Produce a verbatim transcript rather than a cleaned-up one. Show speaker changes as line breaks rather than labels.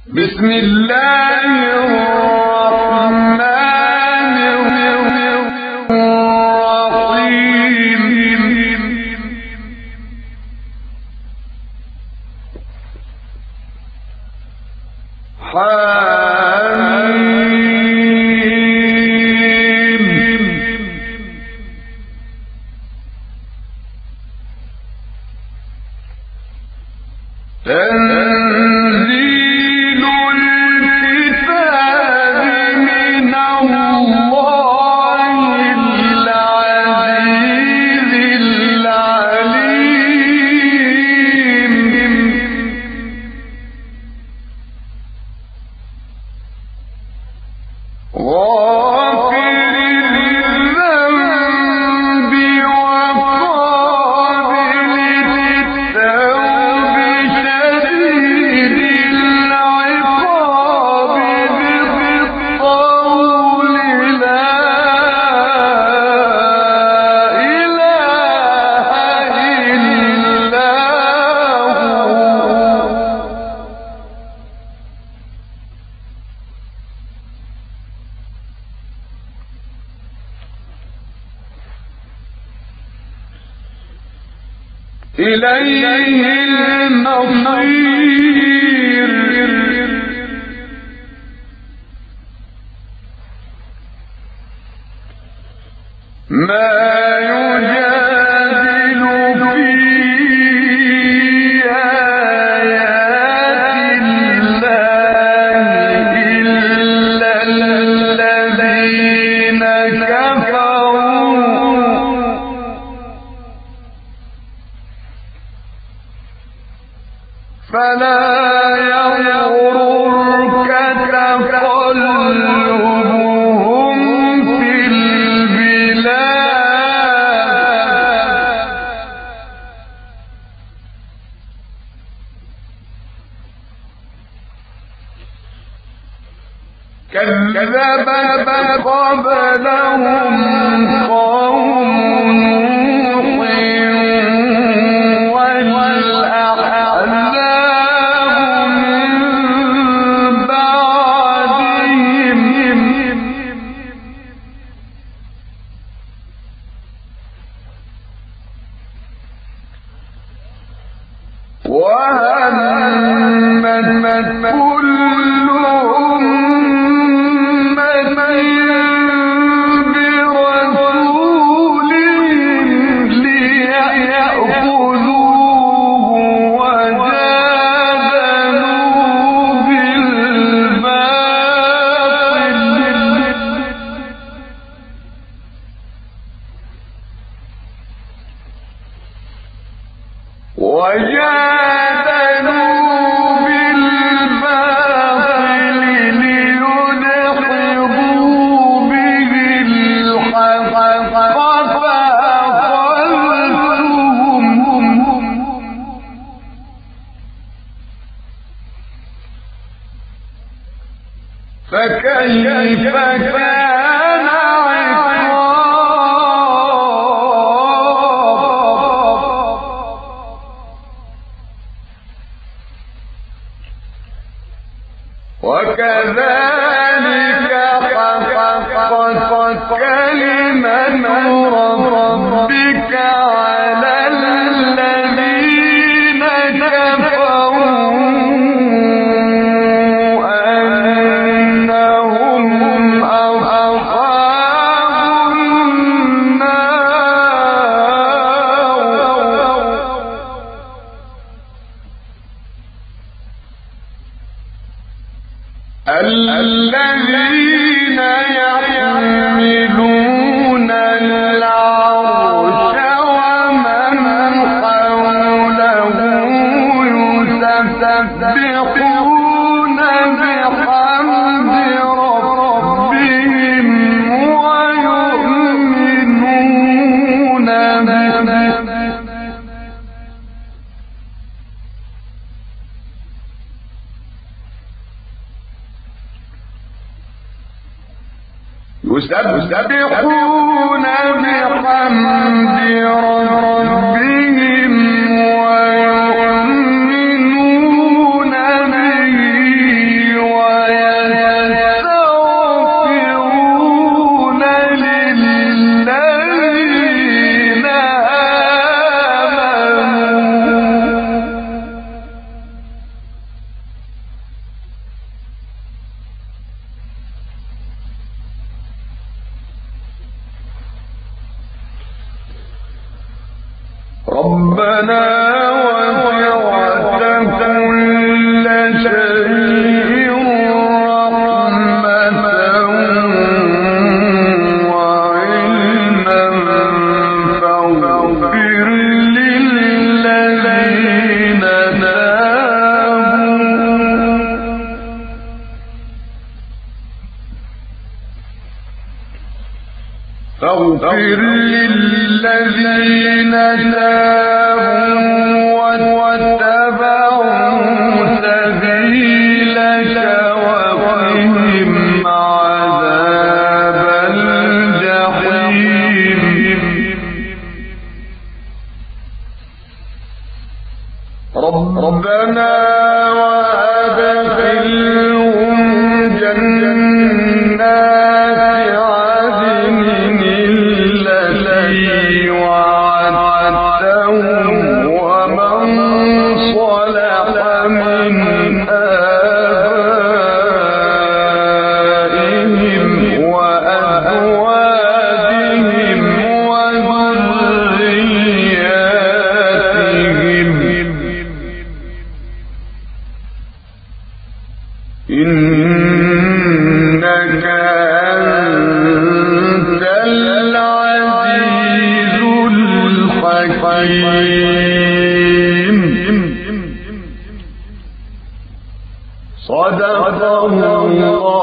بسم الله الرحمن الرحيم. حميم. تنزيل الكتاب من الله العزيز العليم. غافر الذنب وقابل التوب شديد العقاب ذي الطول لا إله إلا هو. إليه المصير. ما يجادل في آيات الله إلا الذين كفروا فلا يغررك تقلبهم في البلاد. كذبت قبلهم قوم نوح والأحزاب من بعدهم وهمت كل أمة برسولهم ليأخذوه وجادلوا بالباطل وجادلوا بالباطل ليدحضوا به الحق فأخذتهم فكيف كان عقاب. وكذلك حقت كلمة ربك على الذين كفروا أنهم أصحاب النار. الذين يحملون العرش ومن حوله يسبحون بحمد ربهم ويؤمنون به يسبحون بحمد ربهم ويؤمنون به ربنا وسعت كل شيء رحمة وعلما فاغفر للذين تابوا فاغفر للذين تابوا واتبعوا سبيلك وقهم عذاب الجحيم ربنا وأدخلهم جنات عدن التي وعدتهم ومن صلح من آبائهم وأزواجهم وذرياتهم إنك أنت العزيز الحكيم صدق الله